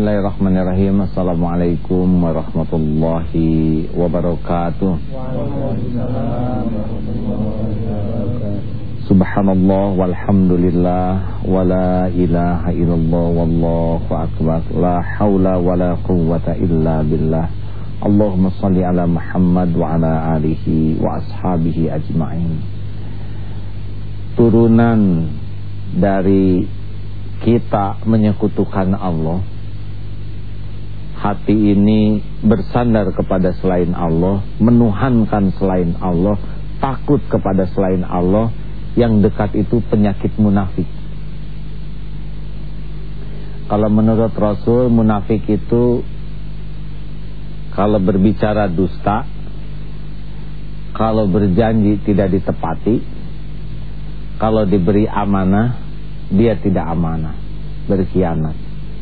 Bismillahirrahmanirrahim. Assalamualaikum warahmatullahi wabarakatuh. Subhanallah walhamdulillah wa la ilaha illallah wallahu akbar. La haula wa la quwwata illa billah. Allahumma salli ala Muhammad wa ala alihi wa ashabihi ajma'in. Turunan dari kita menyekutukan Allah, hati ini bersandar kepada selain Allah, menuhankan selain Allah, takut kepada selain Allah. Yang dekat itu penyakit munafik. Kalau menurut Rasul, munafik itu kalau berbicara dusta, kalau berjanji tidak ditepati, kalau diberi amanah dia tidak amanah, berkhianat.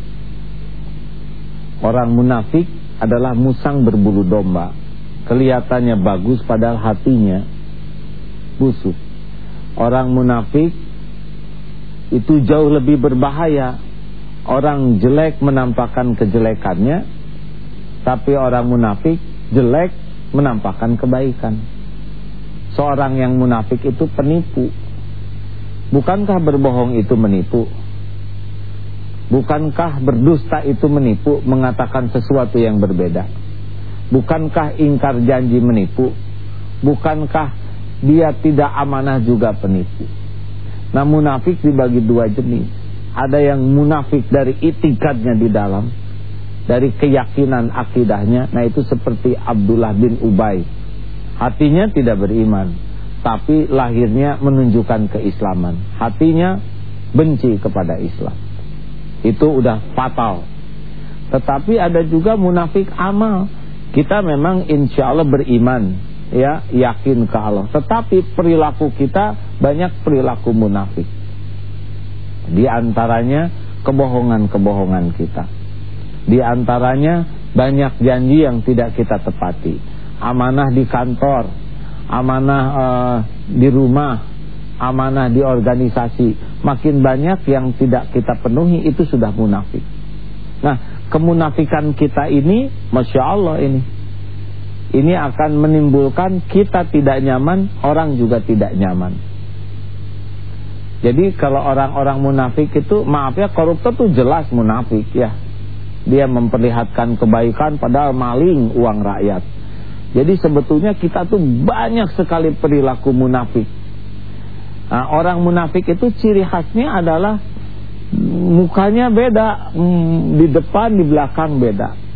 Orang munafik adalah musang berbulu domba. Kelihatannya bagus padahal hatinya busuk. Orang munafik itu jauh lebih berbahaya. Orang jelek menampakkan kejelekannya, tapi orang munafik jelek menampakkan kebaikan. Seorang yang munafik itu penipu. Bukankah berbohong itu menipu? Bukankah berdusta itu menipu, mengatakan sesuatu yang berbeda? Bukankah ingkar janji menipu? Bukankah dia tidak amanah juga penipu? Nah, munafik dibagi dua jenis. Ada yang munafik dari itikadnya di dalam, dari keyakinan akidahnya. Nah, itu seperti Abdullah bin Ubay. Hatinya tidak beriman, tapi lahirnya menunjukkan keislaman. Hatinya benci kepada Islam. Itu udah fatal. Tetapi ada juga munafik amal. Kita memang insya Allah beriman, ya, yakin ke Allah, tetapi perilaku kita banyak perilaku munafik. Di antaranya kebohongan-kebohongan kita. Di antaranya banyak janji yang tidak kita tepati. Amanah di kantor, amanah di rumah, amanah di organisasi. Makin banyak yang tidak kita penuhi, itu sudah munafik. Nah, kemunafikan kita ini, Masya Allah ini akan menimbulkan kita tidak nyaman, orang juga tidak nyaman. Jadi kalau orang-orang munafik itu, maaf ya, koruptor tuh jelas munafik ya. Dia memperlihatkan kebaikan padahal maling uang rakyat. Jadi sebetulnya kita tuh banyak sekali perilaku munafik. Nah, orang munafik itu ciri khasnya adalah mukanya beda, di depan di belakang beda.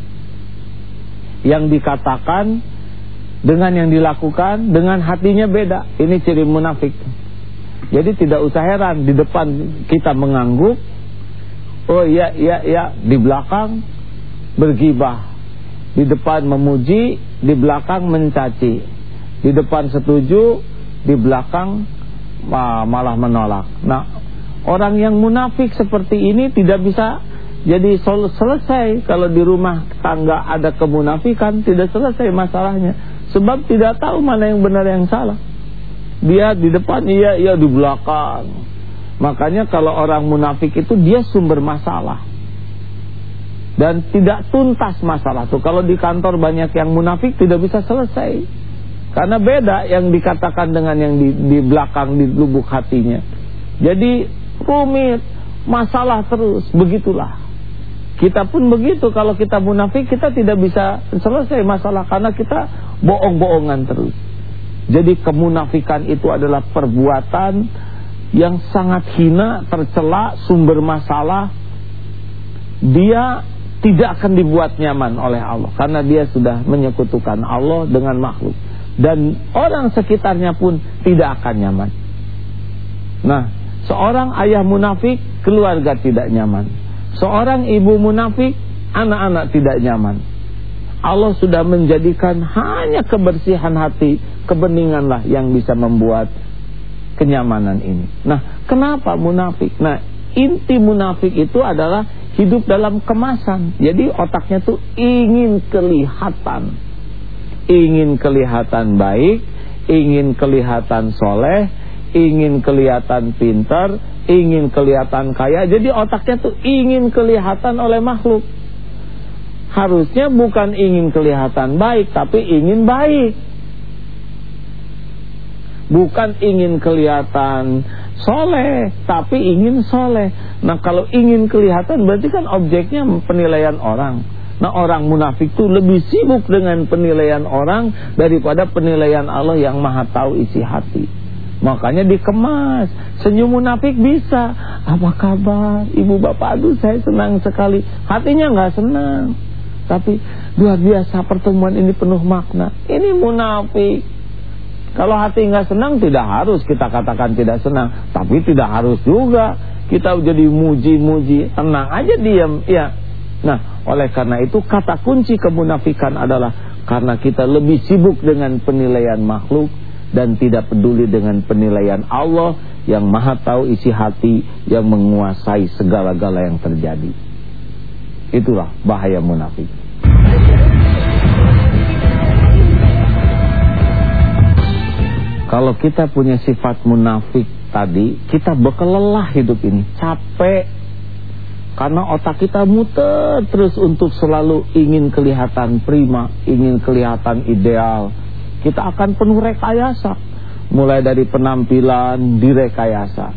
Yang dikatakan dengan yang dilakukan, dengan hatinya beda. Ini ciri munafik. Jadi tidak usah heran, di depan kita mengangguk, oh iya, di belakang bergibah. Di depan memuji, di belakang mencaci. Di depan setuju, di belakang malah menolak. Nah, orang yang munafik seperti ini tidak bisa jadi selesai. Kalau di rumah tangga ada kemunafikan, tidak selesai masalahnya. Sebab tidak tahu mana yang benar yang salah. Dia di depan iya, di belakang. Makanya kalau orang munafik itu dia sumber masalah. Dan tidak tuntas masalah tuh. Kalau di kantor banyak yang munafik tidak bisa selesai. Karena beda yang dikatakan dengan yang di belakang, di lubuk hatinya. Jadi rumit, masalah terus, begitulah. Kita pun begitu, kalau kita munafik kita tidak bisa selesai masalah karena kita bohong-bohongan terus. Jadi kemunafikan itu adalah perbuatan yang sangat hina, tercela, sumber masalah. Dia tidak akan dibuat nyaman oleh Allah karena dia sudah menyekutukan Allah dengan makhluk. Dan orang sekitarnya pun tidak akan nyaman. Nah, seorang ayah munafik, keluarga tidak nyaman. Seorang ibu munafik, anak-anak tidak nyaman. Allah sudah menjadikan hanya kebersihan hati, kebeninganlah yang bisa membuat kenyamanan ini. Nah, kenapa munafik? Nah, inti munafik itu adalah hidup dalam kemasan. Jadi otaknya tuh ingin kelihatan. Ingin kelihatan baik, ingin kelihatan soleh, ingin kelihatan pintar, ingin kelihatan kaya, jadi otaknya tuh ingin kelihatan oleh makhluk. Harusnya bukan ingin kelihatan baik, tapi ingin baik. Bukan ingin kelihatan soleh, tapi ingin soleh. Nah, kalau ingin kelihatan berarti kan objeknya penilaian orang. Nah, orang munafik itu lebih sibuk dengan penilaian orang daripada penilaian Allah yang maha tahu isi hati. Makanya dikemas. Senyum munafik bisa, apa kabar ibu bapak, aduh saya senang sekali. Hatinya gak senang, tapi luar biasa pertemuan ini penuh makna. Ini munafik. Kalau hati gak senang, tidak harus kita katakan tidak senang, tapi tidak harus juga kita jadi muji-muji. Tenang aja, diam ya. Nah, oleh karena itu kata kunci kemunafikan adalah karena kita lebih sibuk dengan penilaian makhluk dan tidak peduli dengan penilaian Allah yang maha tahu isi hati, yang menguasai segala-gala yang terjadi. Itulah bahaya munafik. Kalau kita punya sifat munafik tadi, kita bakal lelah hidup ini, capek. Karena otak kita muter terus untuk selalu ingin kelihatan prima, ingin kelihatan ideal. Kita akan penuh rekayasa. Mulai dari penampilan direkayasa.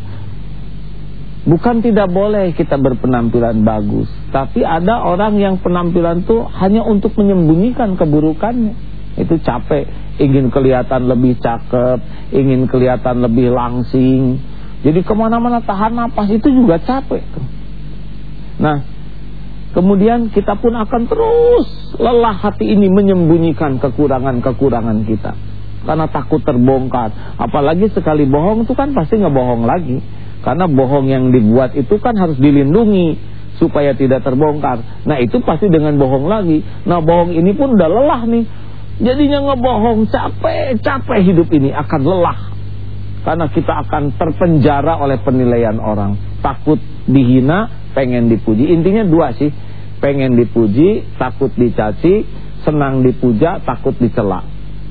Bukan tidak boleh kita berpenampilan bagus, tapi ada orang yang penampilan tuh hanya untuk menyembunyikan keburukannya. Itu capek, ingin kelihatan lebih cakep, ingin kelihatan lebih langsing. Jadi kemana-mana tahan napas, itu juga capek tuh. Nah, kemudian kita pun akan terus lelah hati ini menyembunyikan kekurangan-kekurangan kita, karena takut terbongkar. Apalagi sekali bohong itu kan pasti ngebohong lagi, karena bohong yang dibuat itu kan harus dilindungi supaya tidak terbongkar. Nah, itu pasti dengan bohong lagi. Nah, bohong ini pun udah lelah nih, jadinya ngebohong. Capek hidup ini akan lelah, karena kita akan terpenjara oleh penilaian orang. Takut dihina, pengen dipuji. Intinya dua sih, pengen dipuji, takut dicaci, senang dipuja, takut dicela.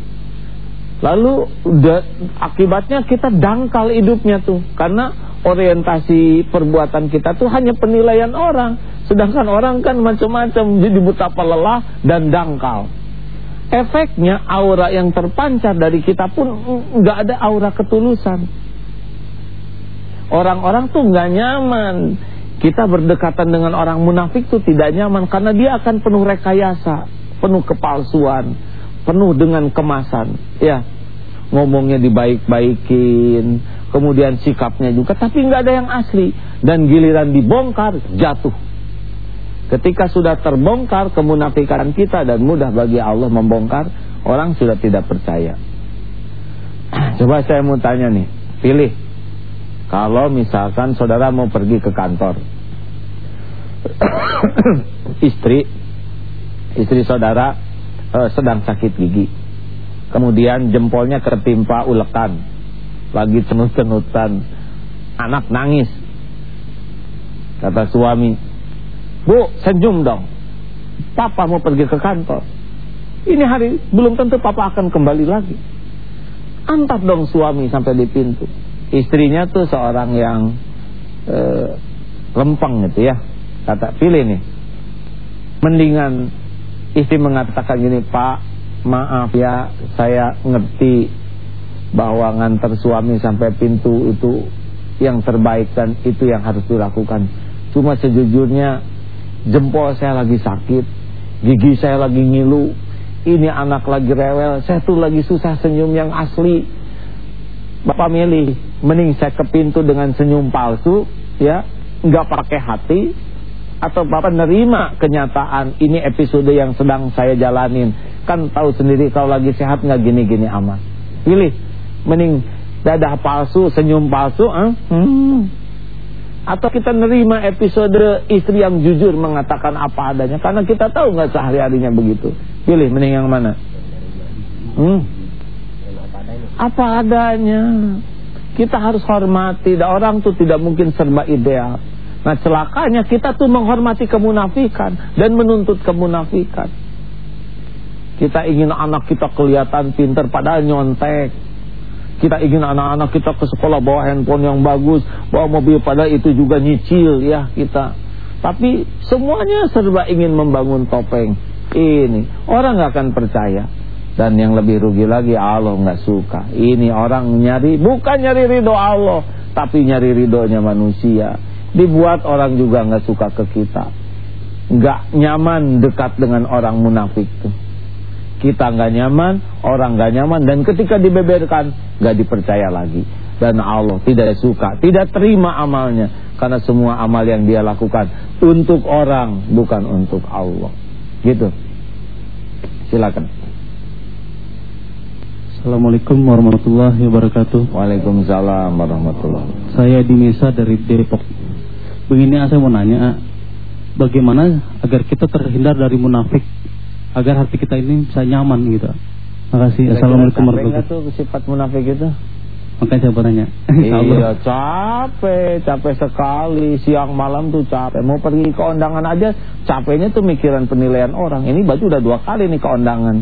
Lalu akibatnya kita dangkal hidupnya tuh, karena orientasi perbuatan kita tuh hanya penilaian orang, sedangkan orang kan macam-macam. Jadi betapa lelah dan dangkal. Efeknya aura yang terpancar dari kita pun nggak ada aura ketulusan. Orang-orang tuh nggak nyaman. Kita berdekatan dengan orang munafik tuh tidak nyaman, karena dia akan penuh rekayasa, penuh kepalsuan, penuh dengan kemasan. Ya, ngomongnya dibaik-baikin, kemudian sikapnya juga, tapi nggak ada yang asli. Dan giliran dibongkar, jatuh. Ketika sudah terbongkar kemunafikan kita, dan mudah bagi Allah membongkar, orang sudah tidak percaya. Coba saya mau tanya nih, pilih. Kalau misalkan saudara mau pergi ke kantor, istri saudara sedang sakit gigi, kemudian jempolnya ketimpa ulekan, lagi cenut-cenutan, anak nangis. Kata suami, "Bu, senyum dong, papa mau pergi ke kantor. Ini hari belum tentu papa akan kembali lagi." Antar dong suami sampai di pintu. Istrinya tuh seorang yang lempeng gitu ya. Kata, pilih nih, mendingan istri mengatakan gini, "Pak, maaf ya, saya ngerti bahwa ngantar suami sampai pintu itu yang terbaik dan itu yang harus dilakukan. Cuma sejujurnya jempol saya lagi sakit, gigi saya lagi ngilu, ini anak lagi rewel, saya tuh lagi susah senyum yang asli. Bapak milih, mending saya ke pintu dengan senyum palsu, ya, nggak pakai hati, atau Bapak nerima kenyataan ini episode yang sedang saya jalanin. Kan tahu sendiri kalau lagi sehat nggak gini-gini amat. Pilih, mending dadah palsu, senyum palsu, atau kita nerima episode istri yang jujur mengatakan apa adanya, karena kita tahu nggak sehari-harinya begitu. Pilih, mending yang mana? Apa adanya. Kita harus hormati. Orang tuh tidak mungkin serba ideal. Nah, celakanya kita tuh menghormati kemunafikan dan menuntut kemunafikan. Kita ingin anak kita kelihatan pintar padahal nyontek. Kita ingin anak-anak kita ke sekolah bawa handphone yang bagus, bawa mobil, padahal itu juga nyicil ya kita. Tapi semuanya serba ingin membangun topeng. Ini orang gak akan percaya. Dan yang lebih rugi lagi, Allah gak suka. Ini orang nyari, bukan nyari ridho Allah, tapi nyari ridhonya manusia. Dibuat orang juga gak suka ke kita. Gak nyaman dekat dengan orang munafik tuh. Kita gak nyaman, orang gak nyaman, dan ketika dibeberkan gak dipercaya lagi. Dan Allah tidak suka, tidak terima amalnya, karena semua amal yang dia lakukan untuk orang, bukan untuk Allah. Gitu. Silakan. Assalamualaikum warahmatullahi wabarakatuh. Waalaikumsalam warahmatullahi wabarakatuh. Saya Dinisa dari Depok. Begini, saya mau nanya, bagaimana agar kita terhindar dari munafik, agar hati kita ini bisa nyaman gitu. Makasih. Assalamualaikum warahmatullahi wabarakatuh. Sifat munafik itu? Makanya saya bertanya. Iya, capek sekali. Siang malam tuh capek. Mau pergi ke undangan aja capeknya tuh mikiran penilaian orang. Ini baju udah 2 kali nih ke undangan.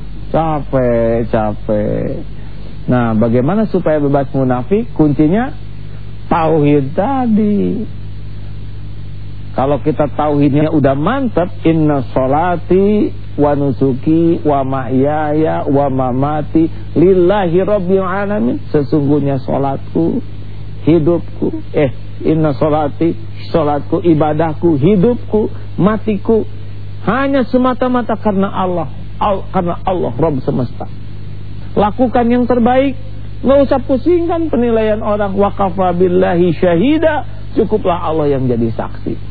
Capek. Nah, bagaimana supaya bebas munafik? Kuncinya tauhid tadi. Kalau kita tauhidnya udah mantap, inna sholati wa nusuki wa ma'yaya wa mamati lillahi rabbil alamin. Sesungguhnya sholatku, hidupku, inna sholati, sholatku, ibadahku, hidupku, matiku hanya semata-mata karena Allah. Karena Allah Rabb semesta. Lakukan yang terbaik, nggak usah pusingkan penilaian orang. Wa kafa billahi syahida, cukuplah Allah yang jadi saksi.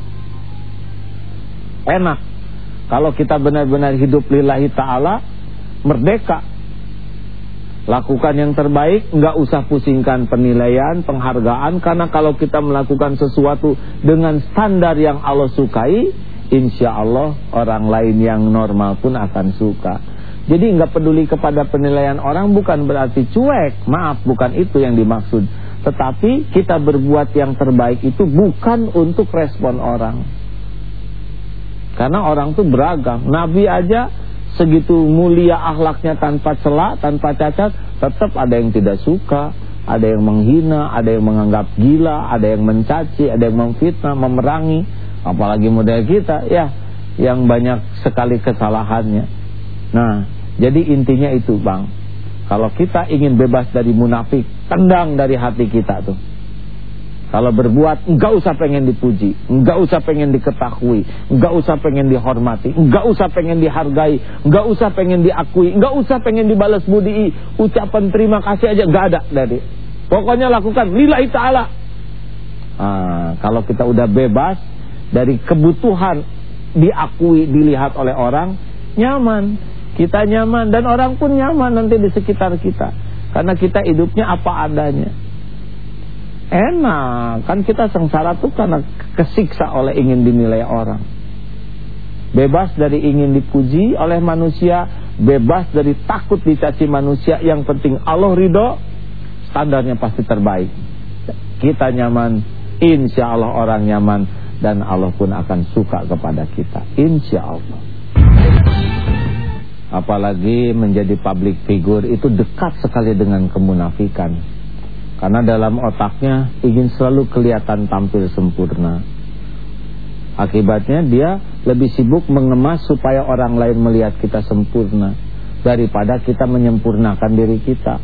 Enak kalau kita benar-benar hidup lillahi ta'ala, merdeka. Lakukan yang terbaik, nggak usah pusingkan penilaian, penghargaan. Karena kalau kita melakukan sesuatu dengan standar yang Allah sukai, insya Allah orang lain yang normal pun akan suka. Jadi nggak peduli kepada penilaian orang bukan berarti cuek. Maaf, bukan itu yang dimaksud. Tetapi kita berbuat yang terbaik itu bukan untuk respon orang. Karena orang tuh beragam. Nabi aja segitu mulia akhlaknya, tanpa celak, tanpa cacat, tetap ada yang tidak suka, ada yang menghina, ada yang menganggap gila, ada yang mencaci, ada yang memfitnah, memerangi. Apalagi model kita ya, yang banyak sekali kesalahannya. Nah, jadi intinya itu Bang, kalau kita ingin bebas dari munafik, tendang dari hati kita tuh. Kalau berbuat, enggak usah pengen dipuji, enggak usah pengen diketahui, enggak usah pengen dihormati, enggak usah pengen dihargai, enggak usah pengen diakui, enggak usah pengen dibalas budi, ucapan terima kasih aja enggak ada dari. Pokoknya lakukan lillahi ta'ala. Kalau kita udah bebas dari kebutuhan diakui, dilihat oleh orang, nyaman. Kita nyaman dan orang pun nyaman nanti di sekitar kita. Karena kita hidupnya apa adanya. Enak, kan kita sengsara tuh karena kesiksa oleh ingin dinilai orang. Bebas dari ingin dipuji oleh manusia, bebas dari takut dicaci manusia. Yang penting Allah ridho, standarnya pasti terbaik. Kita nyaman, insya Allah orang nyaman, dan Allah pun akan suka kepada kita, insya Allah. Apalagi menjadi public figure itu dekat sekali dengan kemunafikan. Karena dalam otaknya ingin selalu kelihatan tampil sempurna. Akibatnya dia lebih sibuk mengemas supaya orang lain melihat kita sempurna daripada kita menyempurnakan diri kita.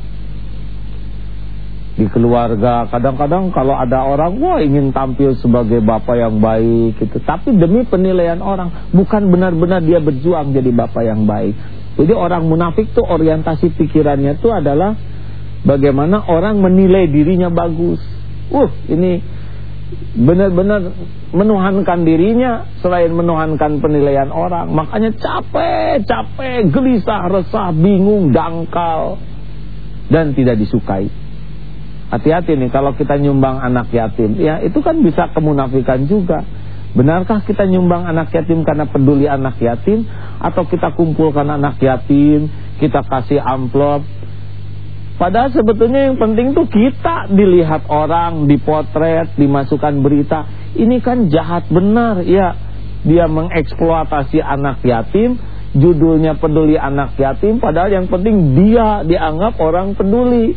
Di keluarga kadang-kadang kalau ada orang, wah ingin tampil sebagai bapak yang baik gitu. Tapi demi penilaian orang, bukan benar-benar dia berjuang jadi bapak yang baik. Jadi orang munafik tuh orientasi pikirannya tuh adalah bagaimana orang menilai dirinya bagus. Ini benar-benar menuhankan dirinya selain menuhankan penilaian orang. Makanya capek, gelisah, resah, bingung, dangkal, dan tidak disukai. Hati-hati nih kalau kita nyumbang anak yatim. Ya itu kan bisa kemunafikan juga. Benarkah kita nyumbang anak yatim karena peduli anak yatim? Atau kita kumpulkan anak yatim, kita kasih amplop? Padahal sebetulnya yang penting tuh kita dilihat orang, dipotret, dimasukkan berita. Ini kan jahat benar ya. Dia mengeksploitasi anak yatim, judulnya peduli anak yatim, padahal yang penting dia dianggap orang peduli.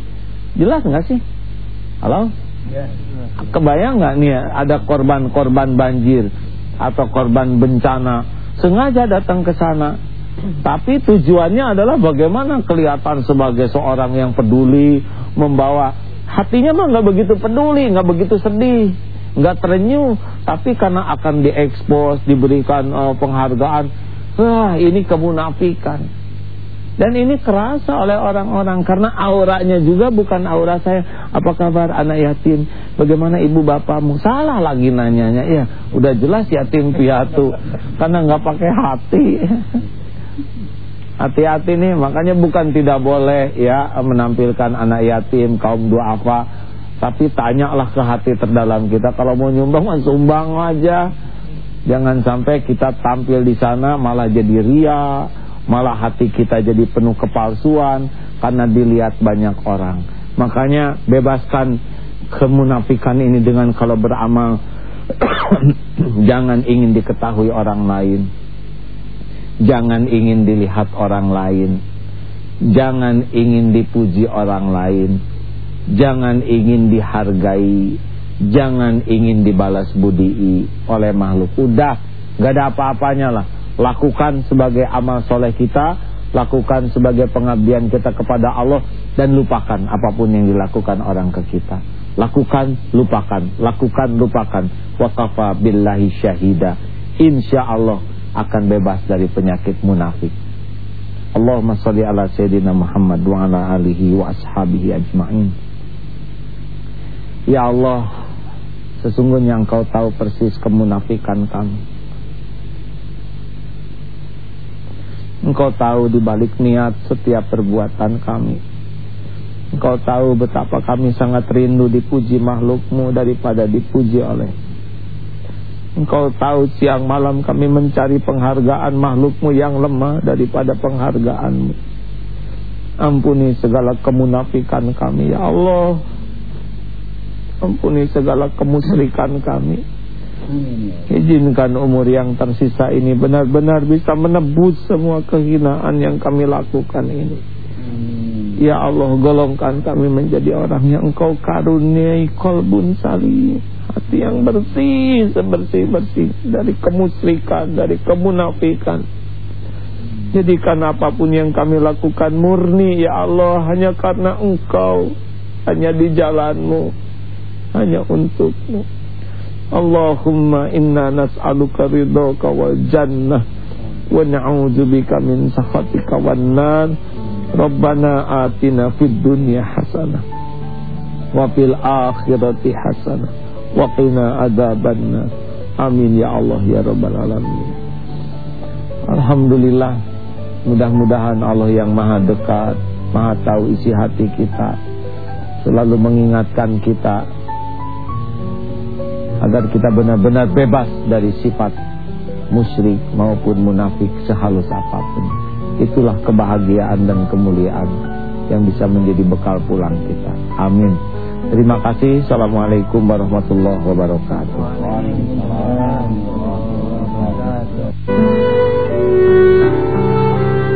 Jelas nggak sih? Halo? Kebayang nggak nih ada korban-korban banjir atau korban bencana sengaja datang ke sana, tapi tujuannya adalah bagaimana kelihatan sebagai seorang yang peduli, membawa hatinya mah nggak begitu peduli, nggak begitu sedih, nggak terenyuh, tapi karena akan diekspos, diberikan penghargaan, ini kemunafikan. Dan ini kerasa oleh orang-orang karena auranya juga bukan aura saya. Apa kabar anak yatim? Bagaimana ibu bapakmu? Salah lagi nanyanya. Ya, udah jelas yatim piatu karena nggak pakai hati. Hati-hati nih, makanya bukan tidak boleh ya menampilkan anak yatim, kaum duafa, tapi tanyalah ke hati terdalam kita. Kalau mau nyumbang, sumbang aja. Jangan sampai kita tampil di sana malah jadi ria, malah hati kita jadi penuh kepalsuan karena dilihat banyak orang. Makanya bebaskan kemunafikan ini dengan kalau beramal jangan ingin diketahui orang lain, jangan ingin dilihat orang lain, jangan ingin dipuji orang lain, jangan ingin dihargai, jangan ingin dibalas budi oleh makhluk. Udah, gak ada apa-apanya lah. Lakukan sebagai amal soleh kita, lakukan sebagai pengabdian kita kepada Allah, dan lupakan apapun yang dilakukan orang ke kita. Lakukan, lupakan, lakukan, lupakan. Wa kafa billahi syahida. Insya Allah akan bebas dari penyakit munafik. Allahumma sholli ala sayyidina Muhammad wa ala alihi wa ashabihi ajma'in. Ya Allah, sesungguhnya Engkau tahu persis kemunafikan kami. Engkau tahu di balik niat setiap perbuatan kami. Engkau tahu betapa kami sangat rindu dipuji makhluk-Mu daripada dipuji oleh. Engkau tahu siang malam kami mencari penghargaan makhluk-Mu yang lemah daripada penghargaan-Mu. Ampuni segala kemunafikan kami ya Allah. Ampuni segala kemusyrikan kami. Izinkan umur yang tersisa ini benar-benar bisa menebus semua kehinaan yang kami lakukan ini. Ya Allah, golongkan kami menjadi orang yang Engkau karuniai qalbun salim, hati yang bersih, sebersih-bersih dari kemusyrikan, dari kemunafikan. Jadikan apapun yang kami lakukan murni ya Allah, hanya karena Engkau, hanya di jalan-Mu, hanya untuk-Mu. Allahumma inna nas'aluka ridhaka wal jannah wa na'udzubika min sakhatika wan nar. Rabbana atina fid dunya hasanah wa fil akhirati hasanah wa qina adzabannar. Amin ya Allah ya rabbal alamin. Alhamdulillah, mudah-mudahan Allah yang maha dekat, maha tahu isi hati kita, selalu mengingatkan kita agar kita benar-benar bebas dari sifat musyrik maupun munafik sehalus apapun. Itulah kebahagiaan dan kemuliaan yang bisa menjadi bekal pulang kita. Amin. Terima kasih. Assalamualaikum warahmatullahi wabarakatuh.